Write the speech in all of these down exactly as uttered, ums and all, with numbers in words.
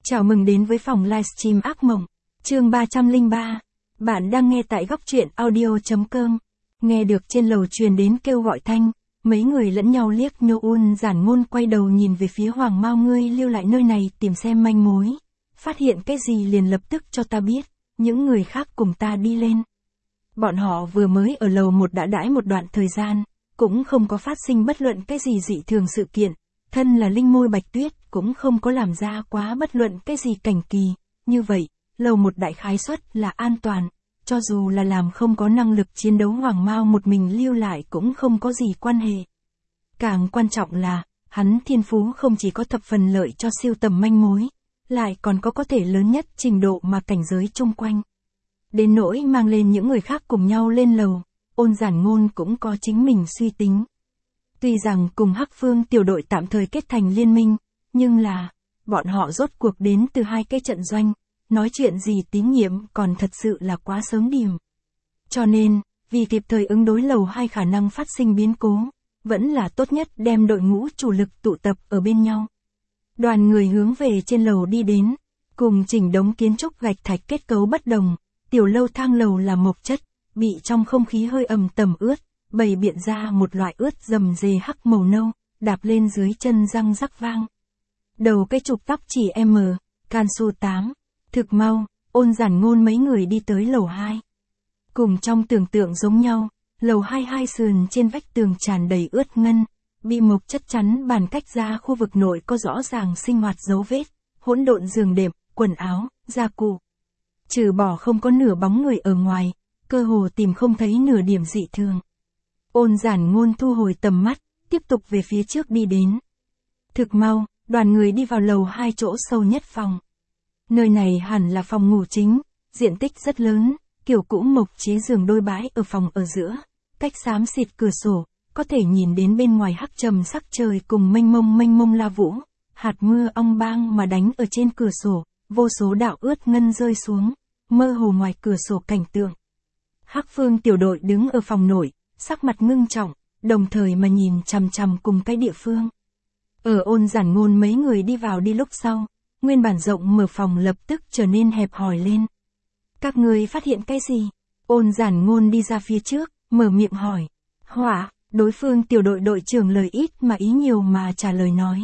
Chào mừng đến với phòng livestream ác mộng, chương ba trăm lẻ ba. Bạn đang nghe tại góc truyện audio.com. Nghe được trên lầu truyền đến kêu gọi thanh, mấy người lẫn nhau liếc nhô un giản ngôn quay đầu nhìn về phía Hoàng Mao, ngươi lưu lại nơi này tìm xem manh mối. Phát hiện cái gì liền lập tức cho ta biết, những người khác cùng ta đi lên. Bọn họ vừa mới ở lầu một đã đãi một đoạn thời gian, cũng không có phát sinh bất luận cái gì dị thường sự kiện. Thân là linh môi Bạch Tuyết cũng không có làm ra quá bất luận cái gì cảnh kỳ, như vậy, lầu một đại khái suất là an toàn, cho dù là làm không có năng lực chiến đấu Hoàng Mao một mình lưu lại cũng không có gì quan hệ. Càng quan trọng là, hắn thiên phú không chỉ có thập phần lợi cho siêu tầm manh mối, lại còn có có thể lớn nhất trình độ mà cảnh giới chung quanh. Đến nỗi mang lên những người khác cùng nhau lên lầu, Ôn Giản Ngôn cũng có chính mình suy tính. Tuy rằng cùng Hắc Phương tiểu đội tạm thời kết thành liên minh, nhưng là, bọn họ rốt cuộc đến từ hai cái trận doanh, nói chuyện gì tín nhiệm còn thật sự là quá sớm điểm. Cho nên, vì kịp thời ứng đối lầu hai khả năng phát sinh biến cố, vẫn là tốt nhất đem đội ngũ chủ lực tụ tập ở bên nhau. Đoàn người hướng về trên lầu đi đến, cùng chỉnh đống kiến trúc gạch thạch kết cấu bất đồng, tiểu lâu thang lầu là mộc chất, bị trong không khí hơi ẩm tẩm ướt. Bày biện ra một loại ướt rầm rề hắc màu nâu, đạp lên dưới chân răng rắc vang. Đầu cái trục tóc chỉ M, can su tám. Thực mau, Ôn Giản Ngôn mấy người đi tới lầu hai. Cùng trong tưởng tượng giống nhau, lầu hai hai sườn trên vách tường tràn đầy ướt ngân, bị mộc chất chắn bàn cách ra khu vực nội có rõ ràng sinh hoạt dấu vết, hỗn độn giường đệm, quần áo, gia cụ. Trừ bỏ không có nửa bóng người ở ngoài, cơ hồ tìm không thấy nửa điểm dị thường. Ôn Giản Ngôn thu hồi tầm mắt, tiếp tục về phía trước đi đến. Thực mau, đoàn người đi vào lầu hai chỗ sâu nhất phòng. Nơi này hẳn là phòng ngủ chính, diện tích rất lớn, kiểu cũ mộc chế giường đôi bãi ở phòng ở giữa, cách xám xịt cửa sổ, có thể nhìn đến bên ngoài hắc trầm sắc trời cùng mênh mông mênh mông la vũ, hạt mưa ong bang mà đánh ở trên cửa sổ, vô số đạo ướt ngân rơi xuống, mơ hồ ngoài cửa sổ cảnh tượng. Hắc Phương tiểu đội đứng ở phòng nội, sắc mặt ngưng trọng, đồng thời mà nhìn chằm chằm cùng cái địa phương. Ở Ôn Giản Ngôn mấy người đi vào đi lúc sau, nguyên bản rộng mở phòng lập tức trở nên hẹp hòi lên. Các người phát hiện cái gì? Ôn Giản Ngôn đi ra phía trước, mở miệng hỏi. Hỏa, đối phương tiểu đội đội trưởng lời ít mà ý nhiều mà trả lời nói.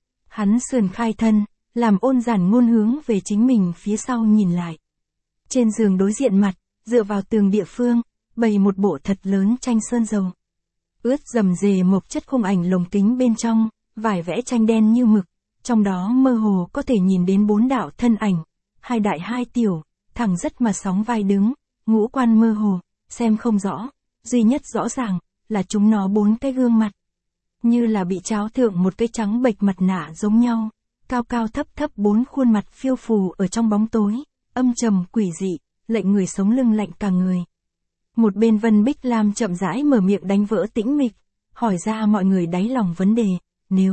Hắn sườn khai thân, làm Ôn Giản Ngôn hướng về chính mình phía sau nhìn lại. Trên giường đối diện mặt, dựa vào tường địa phương, bày một bộ thật lớn tranh sơn dầu. Ướt rầm rề mộc chất khung ảnh lồng kính bên trong, vải vẽ tranh đen như mực, trong đó mơ hồ có thể nhìn đến bốn đạo thân ảnh, hai đại hai tiểu, thẳng rất mà sóng vai đứng, ngũ quan mơ hồ, xem không rõ, duy nhất rõ ràng, là chúng nó bốn cái gương mặt. Như là bị tráo thượng một cái trắng bệch mặt nạ giống nhau, cao cao thấp thấp bốn khuôn mặt phiêu phù ở trong bóng tối, âm trầm quỷ dị, lệnh người sống lưng lạnh cả người. Một bên Vân Bích Lam chậm rãi mở miệng đánh vỡ tĩnh mịch, hỏi ra mọi người đáy lòng vấn đề, nếu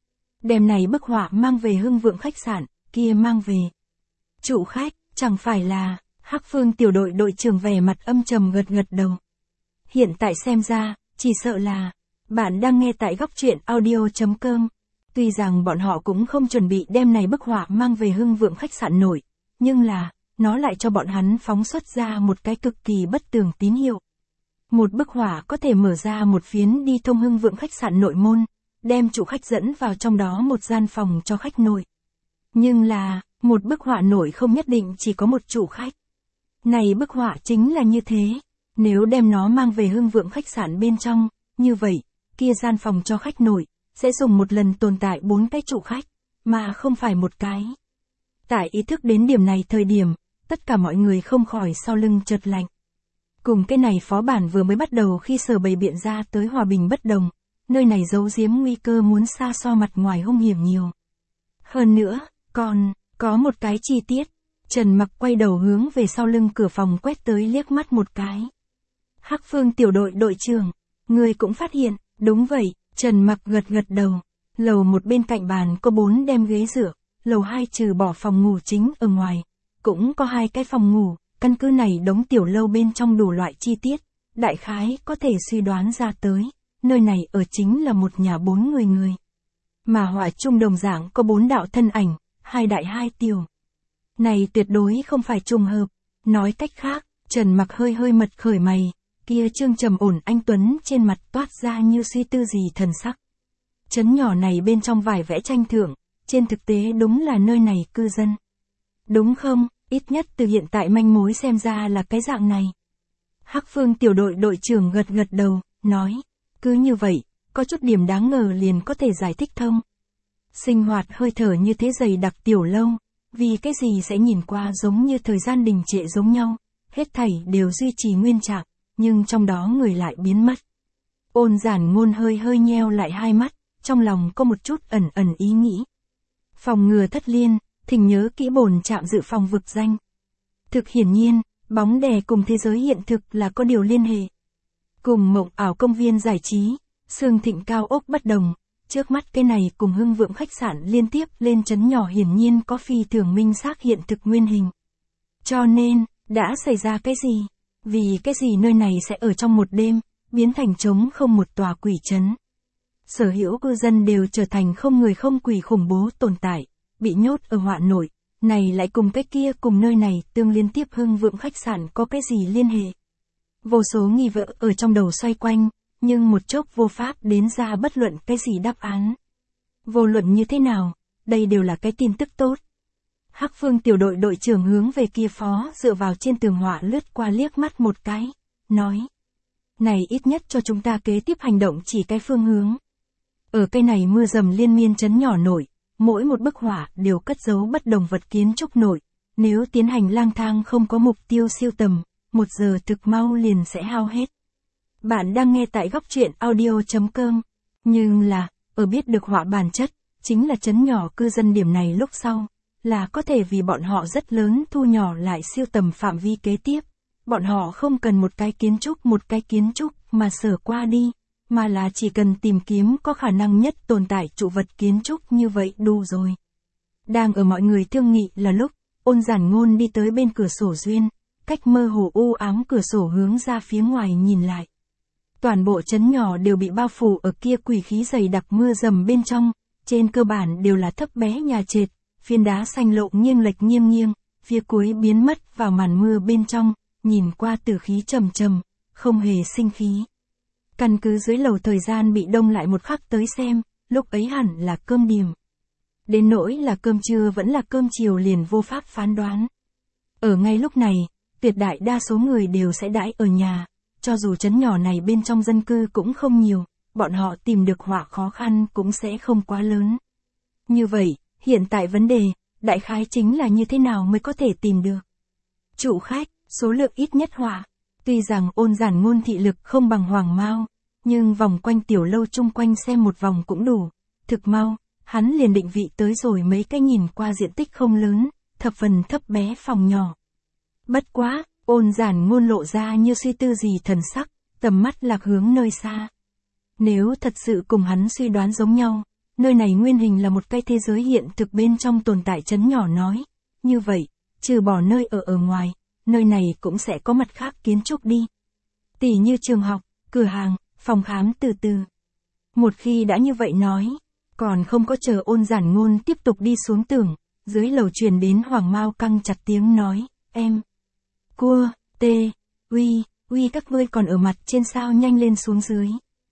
đêm này bức họa mang về Hưng Vượng khách sạn, kia mang về chủ khách, chẳng phải là, Hắc Phương tiểu đội đội trưởng vẻ mặt âm trầm gật gật đầu. Hiện tại xem ra, chỉ sợ là, bạn đang nghe tại góc truyện audio.com. Tuy rằng bọn họ cũng không chuẩn bị đêm này bức họa mang về Hưng Vượng khách sạn nổi, nhưng là, nó lại cho bọn hắn phóng xuất ra một cái cực kỳ bất tường tín hiệu. Một bức họa có thể mở ra một phiến đi thông Hưng Vượng khách sạn nội môn, đem chủ khách dẫn vào trong đó một gian phòng cho khách nội. Nhưng là, một bức họa nổi không nhất định chỉ có một chủ khách. Này bức họa chính là như thế, nếu đem nó mang về Hưng Vượng khách sạn bên trong, như vậy, kia gian phòng cho khách nội, sẽ dùng một lần tồn tại bốn cái chủ khách, mà không phải một cái. Tại ý thức đến điểm này thời điểm, tất cả mọi người không khỏi sau lưng chợt lạnh. Cùng cái này phó bản vừa mới bắt đầu khi sở bày biện ra tới hòa bình bất đồng, nơi này giấu giếm nguy cơ muốn xa so mặt ngoài hung hiểm nhiều. Hơn nữa, còn, có một cái chi tiết, Trần Mặc quay đầu hướng về sau lưng cửa phòng quét tới liếc mắt một cái. Hắc Phương tiểu đội đội trưởng, người cũng phát hiện, đúng vậy, Trần Mặc gật gật đầu. Lầu một bên cạnh bàn có bốn đem ghế dựa, lầu hai trừ bỏ phòng ngủ chính ở ngoài, cũng có hai cái phòng ngủ, căn cứ này đống tiểu lâu bên trong đủ loại chi tiết, đại khái có thể suy đoán ra tới, nơi này ở chính là một nhà bốn người người. Mà họa chung đồng dạng có bốn đạo thân ảnh, hai đại hai tiểu. Này tuyệt đối không phải trùng hợp, nói cách khác, Trần Mặc hơi hơi mật khởi mày, kia trương trầm ổn anh tuấn trên mặt toát ra như suy tư gì thần sắc. Trấn nhỏ này bên trong vài vẽ tranh thượng, trên thực tế đúng là nơi này cư dân. Đúng không, ít nhất từ hiện tại manh mối xem ra là cái dạng này. Hắc Phương tiểu đội đội trưởng gật gật đầu, nói, cứ như vậy, có chút điểm đáng ngờ liền có thể giải thích thông. Sinh hoạt hơi thở như thế dày đặc tiểu lâu, vì cái gì sẽ nhìn qua giống như thời gian đình trệ giống nhau, hết thảy đều duy trì nguyên trạng, nhưng trong đó người lại biến mất. Ôn Giản Ngôn hơi hơi nheo lại hai mắt, trong lòng có một chút ẩn ẩn ý nghĩ. Phòng ngừa thất liên, thỉnh nhớ kỹ bổn trạm dự phòng vực danh. Thực hiển nhiên, bóng đè cùng thế giới hiện thực là có điều liên hệ. Cùng mộng ảo công viên giải trí, Sương Thịnh cao ốc bất đồng, trước mắt cái này cùng Hưng Vượng khách sạn liên tiếp lên trấn nhỏ hiển nhiên có phi thường minh xác hiện thực nguyên hình. Cho nên, đã xảy ra cái gì? Vì cái gì nơi này sẽ ở trong một đêm, biến thành trống không một tòa quỷ trấn. Sở hữu cư dân đều trở thành không người không quỷ khủng bố tồn tại, bị nhốt ở họa nội, này lại cùng cái kia cùng nơi này tương liên tiếp Hưng Vượng khách sạn có cái gì liên hệ. Vô số nghi vợ ở trong đầu xoay quanh, nhưng một chốc vô pháp đến ra bất luận cái gì đáp án. Vô luận như thế nào, đây đều là cái tin tức tốt. Hắc Phương tiểu đội đội trưởng hướng về kia phó dựa vào trên tường họa lướt qua liếc mắt một cái, nói. Này ít nhất cho chúng ta kế tiếp hành động chỉ cái phương hướng. Ở cây này mưa dầm liên miên trấn nhỏ nổi, mỗi một bức họa đều cất giấu bất đồng vật kiến trúc nổi. Nếu tiến hành lang thang không có mục tiêu siêu tầm, một giờ thực mau liền sẽ hao hết. Bạn đang nghe tại góc truyện audio chấm com. Nhưng là, ở biết được họa bản chất, chính là trấn nhỏ cư dân điểm này lúc sau, là có thể vì bọn họ rất lớn thu nhỏ lại siêu tầm phạm vi kế tiếp. Bọn họ không cần một cái kiến trúc một cái kiến trúc mà sở qua đi, mà là chỉ cần tìm kiếm có khả năng nhất tồn tại trụ vật kiến trúc như vậy đủ rồi. Đang ở mọi người thương nghị là lúc, Ôn Giản Ngôn đi tới bên cửa sổ duyên, cách mơ hồ u ám cửa sổ hướng ra phía ngoài nhìn lại. Toàn bộ trấn nhỏ đều bị bao phủ ở kia quỷ khí dày đặc mưa dầm bên trong, trên cơ bản đều là thấp bé nhà trệt, phiến đá xanh lộ nghiêng lệch nghiêng nghiêng, phía cuối biến mất vào màn mưa bên trong, nhìn qua tử khí trầm trầm, không hề sinh khí. Căn cứ dưới lầu thời gian bị đông lại một khắc tới xem, lúc ấy hẳn là cơm điểm. Đến nỗi là cơm trưa vẫn là cơm chiều liền vô pháp phán đoán. Ở ngay lúc này, tuyệt đại đa số người đều sẽ đãi ở nhà, cho dù trấn nhỏ này bên trong dân cư cũng không nhiều, bọn họ tìm được họa khó khăn cũng sẽ không quá lớn. Như vậy, hiện tại vấn đề, đại khái chính là như thế nào mới có thể tìm được. Chủ khách, số lượng ít nhất họa. Tuy rằng Ôn Giản Ngôn thị lực không bằng Hoàng Mao, nhưng vòng quanh tiểu lâu chung quanh xem một vòng cũng đủ. Thực mau, hắn liền định vị tới rồi mấy cái nhìn qua diện tích không lớn, thập phần thấp bé phòng nhỏ. Bất quá, Ôn Giản Ngôn lộ ra như suy tư gì thần sắc, tầm mắt lạc hướng nơi xa. Nếu thật sự cùng hắn suy đoán giống nhau, nơi này nguyên hình là một cái thế giới hiện thực bên trong tồn tại trấn nhỏ nói. Như vậy, trừ bỏ nơi ở ở ngoài, nơi này cũng sẽ có mặt khác kiến trúc đi. Tỉ như trường học, cửa hàng, phòng khám từ từ. Một khi đã như vậy nói, còn không có chờ Ôn Giản Ngôn tiếp tục đi xuống tường, dưới lầu truyền đến Hoàng Mao căng chặt tiếng nói, em. Cua, tê, uy, uy các ngươi còn ở mặt trên sao nhanh lên xuống dưới.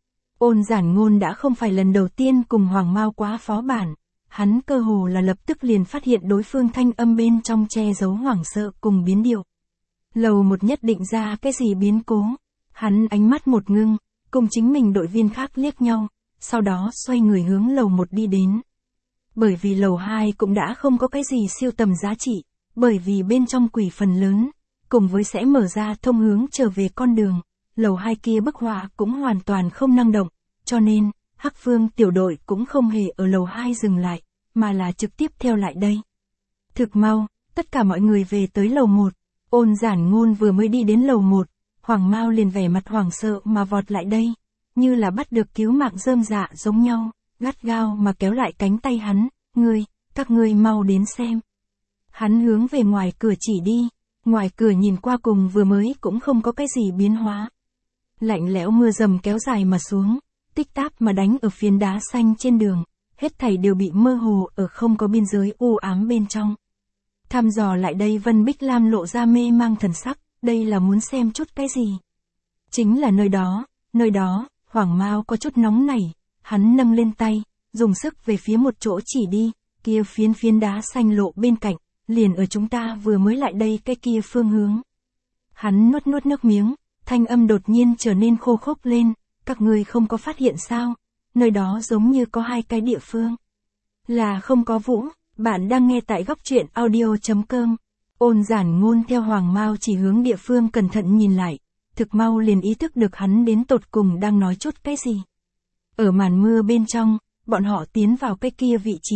Ôn Giản Ngôn đã không phải lần đầu tiên cùng Hoàng Mao quá phó bản, hắn cơ hồ là lập tức liền phát hiện đối phương thanh âm bên trong che giấu hoảng sợ cùng biến điệu. Lầu một nhất định ra cái gì biến cố, hắn ánh mắt một ngưng, cùng chính mình đội viên khác liếc nhau, sau đó xoay người hướng lầu một đi đến. Bởi vì lầu hai cũng đã không có cái gì siêu tầm giá trị, bởi vì bên trong quỷ phần lớn, cùng với sẽ mở ra thông hướng trở về con đường, lầu hai kia bức họa cũng hoàn toàn không năng động, cho nên, Hắc Phương tiểu đội cũng không hề ở lầu hai dừng lại, mà là trực tiếp theo lại đây. Thực mau, tất cả mọi người về tới lầu một, Ôn Giản Ngôn vừa mới đi đến lầu một, Hoàng Mao liền vẻ mặt hoảng sợ mà vọt lại đây, như là bắt được cứu mạng rơm dạ giống nhau, gắt gao mà kéo lại cánh tay hắn, ngươi, các ngươi mau đến xem. Hắn hướng về ngoài cửa chỉ đi, ngoài cửa nhìn qua cùng vừa mới cũng không có cái gì biến hóa. Lạnh lẽo mưa dầm kéo dài mà xuống, tích táp mà đánh ở phiến đá xanh trên đường, hết thảy đều bị mơ hồ ở không có biên giới u ám bên trong. Thăm dò lại đây Vân Bích Lam lộ ra mê mang thần sắc, đây là muốn xem chút cái gì? Chính là nơi đó, nơi đó, Hoàng Mao có chút nóng nảy, hắn nâng lên tay, dùng sức về phía một chỗ chỉ đi, kia phiến phiến đá xanh lộ bên cạnh, liền ở chúng ta vừa mới lại đây cái kia phương hướng. Hắn nuốt nuốt nước miếng, thanh âm đột nhiên trở nên khô khốc lên, các người không có phát hiện sao, nơi đó giống như có hai cái địa phương. Là không có Vũ, bạn đang nghe tại góc truyện audio chấm com. Ôn Giản Ngôn theo Hoàng Mao chỉ hướng địa phương cẩn thận nhìn lại, thực mau liền ý thức được hắn đến tột cùng đang nói chút cái gì. Ở màn mưa bên trong, bọn họ tiến vào cái kia vị trí.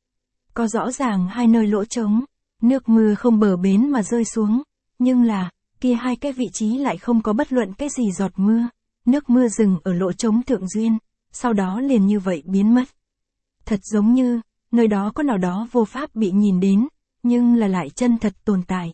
Có rõ ràng hai nơi lỗ trống, nước mưa không bờ bến mà rơi xuống, nhưng là, kia hai cái vị trí lại không có bất luận cái gì giọt mưa, nước mưa dừng ở lỗ trống thượng duyên, sau đó liền như vậy biến mất. Thật giống như, nơi đó có nào đó vô pháp bị nhìn đến, nhưng là lại chân thật tồn tại.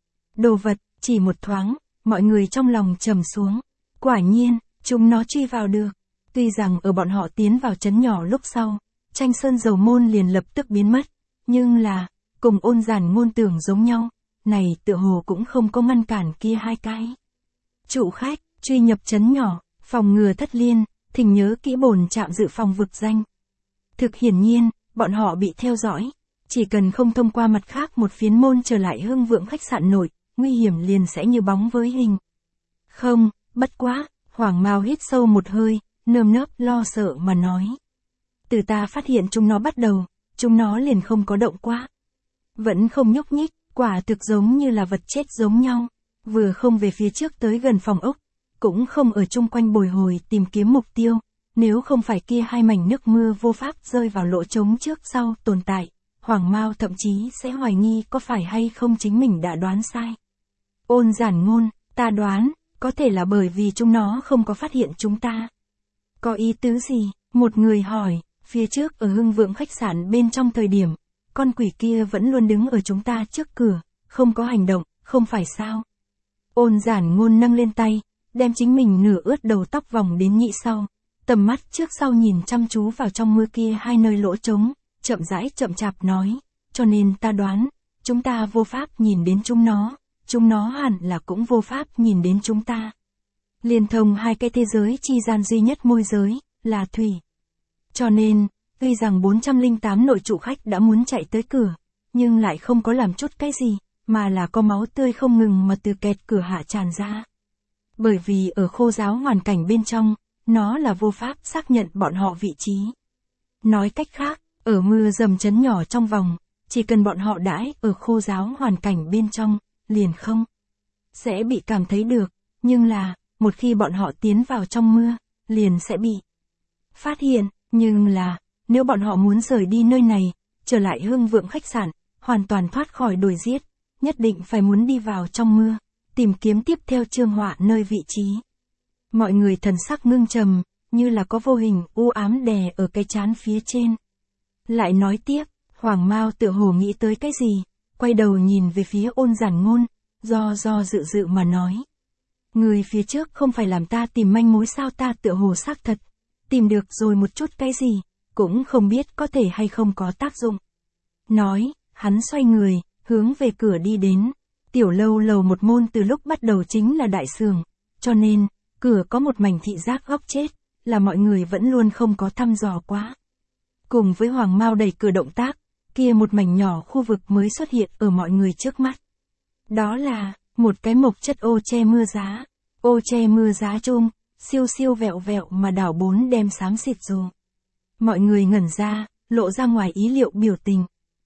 Đồ vật, chỉ một thoáng, mọi người trong lòng trầm xuống. Quả nhiên, chúng nó truy vào được. Tuy rằng ở bọn họ tiến vào trấn nhỏ lúc sau, tranh sơn dầu môn liền lập tức biến mất, nhưng là, cùng Ôn Giản Ngôn tưởng giống nhau, này tựa hồ cũng không có ngăn cản kia hai cái. Chủ khách, truy nhập trấn nhỏ, phòng ngừa thất liên, thỉnh nhớ kỹ bổn trạm dự phòng vực danh. Thực hiển nhiên, bọn họ bị theo dõi, chỉ cần không thông qua mặt khác một phiến môn trở lại Hưng Vượng khách sạn nội, nguy hiểm liền sẽ như bóng với hình. Không, bất quá, Hoàng Mao hít sâu một hơi, nơm nớp lo sợ mà nói. Từ ta phát hiện chúng nó bắt đầu, chúng nó liền không có động quá. Vẫn không nhúc nhích, quả thực giống như là vật chết giống nhau, vừa không về phía trước tới gần phòng ốc, cũng không ở chung quanh bồi hồi tìm kiếm mục tiêu, nếu không phải kia hai mảnh nước mưa vô pháp rơi vào lỗ trống trước sau tồn tại, Hoàng Mao thậm chí sẽ hoài nghi có phải hay không chính mình đã đoán sai. Ôn Giản Ngôn, ta đoán, có thể là bởi vì chúng nó không có phát hiện chúng ta. Có ý tứ gì? Một người hỏi, phía trước ở Hưng Vượng khách sạn bên trong thời điểm, con quỷ kia vẫn luôn đứng ở chúng ta trước cửa, không có hành động, không phải sao? Ôn Giản Ngôn nâng lên tay, đem chính mình nửa ướt đầu tóc vòng đến nhị sau, tầm mắt trước sau nhìn chăm chú vào trong mưa kia hai nơi lỗ trống, chậm rãi chậm chạp nói, cho nên ta đoán, chúng ta vô pháp nhìn đến chúng nó, chúng nó hẳn là cũng vô pháp nhìn đến chúng ta. Liên thông hai cái thế giới chi gian duy nhất môi giới, là thủy. Cho nên, tuy rằng bốn trăm lẻ tám nội trụ khách đã muốn chạy tới cửa, nhưng lại không có làm chút cái gì, mà là có máu tươi không ngừng mà từ kẹt cửa hạ tràn ra. Bởi vì ở khô giáo hoàn cảnh bên trong, nó là vô pháp xác nhận bọn họ vị trí. Nói cách khác, ở mưa dầm chấn nhỏ trong vòng, chỉ cần bọn họ đãi ở khô giáo hoàn cảnh bên trong, liền không sẽ bị cảm thấy được, nhưng là, một khi bọn họ tiến vào trong mưa, liền sẽ bị phát hiện, nhưng là, nếu bọn họ muốn rời đi nơi này, trở lại Hưng Vượng khách sạn, hoàn toàn thoát khỏi đuổi giết, nhất định phải muốn đi vào trong mưa, tìm kiếm tiếp theo Trương Họa nơi vị trí. Mọi người thần sắc ngưng trầm, như là có vô hình u ám đè ở cái trán phía trên. Lại nói tiếp, Hoàng Mao tựa hồ nghĩ tới cái gì, quay đầu nhìn về phía Ôn Giản Ngôn, do do dự dự mà nói. Người phía trước không phải làm ta tìm manh mối sao, ta tựa hồ xác thật, tìm được rồi một chút cái gì, cũng không biết có thể hay không có tác dụng. Nói, hắn xoay người, hướng về cửa đi đến. Tiểu lâu lầu một môn từ lúc bắt đầu chính là đại sường, cho nên, cửa có một mảnh thị giác góc chết, là mọi người vẫn luôn không có thăm dò quá. Cùng với Hoàng Mao đẩy cửa động tác, kia một mảnh nhỏ khu vực mới xuất hiện ở mọi người trước mắt. Đó là, một cái mộc chất ô che mưa giá, ô che mưa giá chung, siêu siêu vẹo vẹo mà đảo bốn đem xám xịt dù. Mọi người ngẩn ra, lộ ra ngoài ý liệu biểu tình.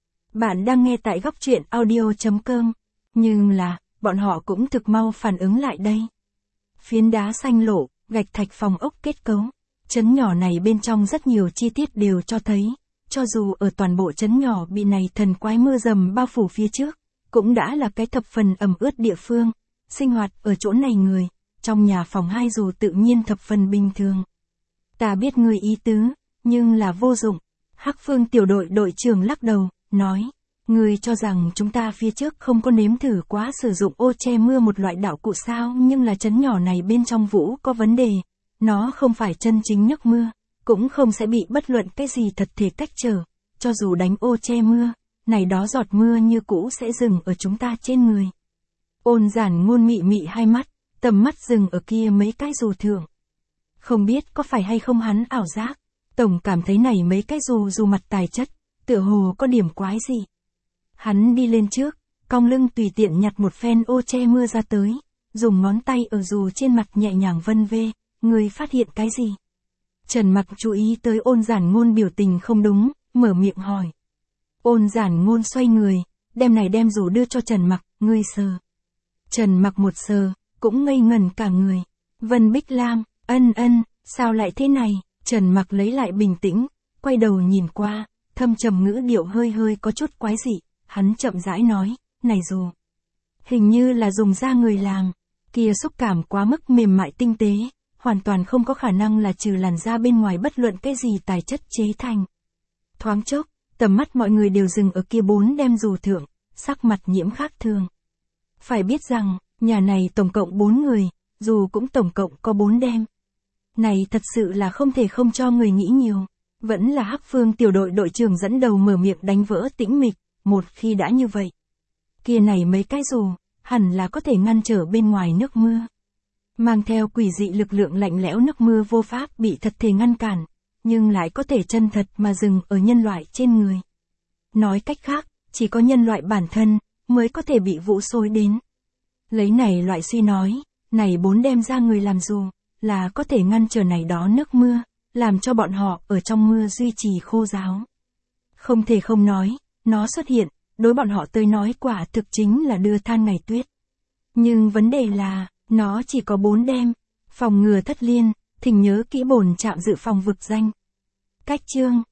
Bạn đang nghe tại góc truyện audio chấm com, nhưng là, bọn họ cũng thực mau phản ứng lại đây. Phiến đá xanh lộ, gạch thạch phòng ốc kết cấu, trấn nhỏ này bên trong rất nhiều chi tiết đều cho thấy, cho dù ở toàn bộ trấn nhỏ bị này thần quái mưa dầm bao phủ phía trước, cũng đã là cái thập phần ẩm ướt địa phương, sinh hoạt ở chỗ này người, trong nhà phòng hai dù tự nhiên thập phần bình thường. Ta biết người ý tứ, nhưng là vô dụng. Hắc Phương tiểu đội đội trưởng lắc đầu, nói, người cho rằng chúng ta phía trước không có nếm thử quá sử dụng ô che mưa một loại đạo cụ sao, nhưng là trấn nhỏ này bên trong vũ có vấn đề, nó không phải chân chính nước mưa, cũng không sẽ bị bất luận cái gì thật thể cách trở, cho dù đánh ô che mưa, này đó giọt mưa như cũ sẽ dừng ở chúng ta trên người. Ôn Giản Ngôn mị mị hai mắt, tầm mắt dừng ở kia mấy cái dù thượng. Không biết có phải hay không hắn ảo giác, tổng cảm thấy này mấy cái dù dù mặt tài chất, tựa hồ có điểm quái gì. Hắn đi lên trước, cong lưng tùy tiện nhặt một phen ô che mưa ra tới, dùng ngón tay ở dù trên mặt nhẹ nhàng vân vê, người phát hiện cái gì? Trần Mặc chú ý tới Ôn Giản Ngôn biểu tình không đúng, mở miệng hỏi. Ôn Giản Ngôn xoay người, đem này đem dù đưa cho Trần Mặc, ngươi sờ. Trần Mặc một sờ, cũng ngây ngẩn cả người. Vân Bích Lam, ân ân, sao lại thế này? Trần Mặc lấy lại bình tĩnh, quay đầu nhìn qua, thâm trầm ngữ điệu hơi hơi có chút quái dị, hắn chậm rãi nói, này dù. Hình như là dùng da người làm, kia xúc cảm quá mức mềm mại tinh tế, hoàn toàn không có khả năng là trừ làn da bên ngoài bất luận cái gì tài chất chế thành. Thoáng chốc, tầm mắt mọi người đều dừng ở kia bốn đem dù thượng, sắc mặt nhiễm khác thường. Phải biết rằng, nhà này tổng cộng bốn người, dù cũng tổng cộng có bốn đem. Này thật sự là không thể không cho người nghĩ nhiều. Vẫn là Hắc Phương tiểu đội đội trưởng dẫn đầu mở miệng đánh vỡ tĩnh mịch, một khi đã như vậy. Kia này mấy cái dù, hẳn là có thể ngăn trở bên ngoài nước mưa. Mang theo quỷ dị lực lượng lạnh lẽo nước mưa vô pháp bị thật thể ngăn cản, nhưng lại có thể chân thật mà dừng ở nhân loại trên người. Nói cách khác, chỉ có nhân loại bản thân, mới có thể bị vũ xối đến. Lấy này loại suy nói, này bốn đem ra người làm dù, là có thể ngăn trở này đó nước mưa, làm cho bọn họ ở trong mưa duy trì khô ráo. Không thể không nói, nó xuất hiện, đối bọn họ tới nói quả thực chính là đưa than ngày tuyết. Nhưng vấn đề là, nó chỉ có bốn đem, phòng ngừa thất liên, thỉnh nhớ kỹ bổn trạm dự phòng vực danh. Cách chương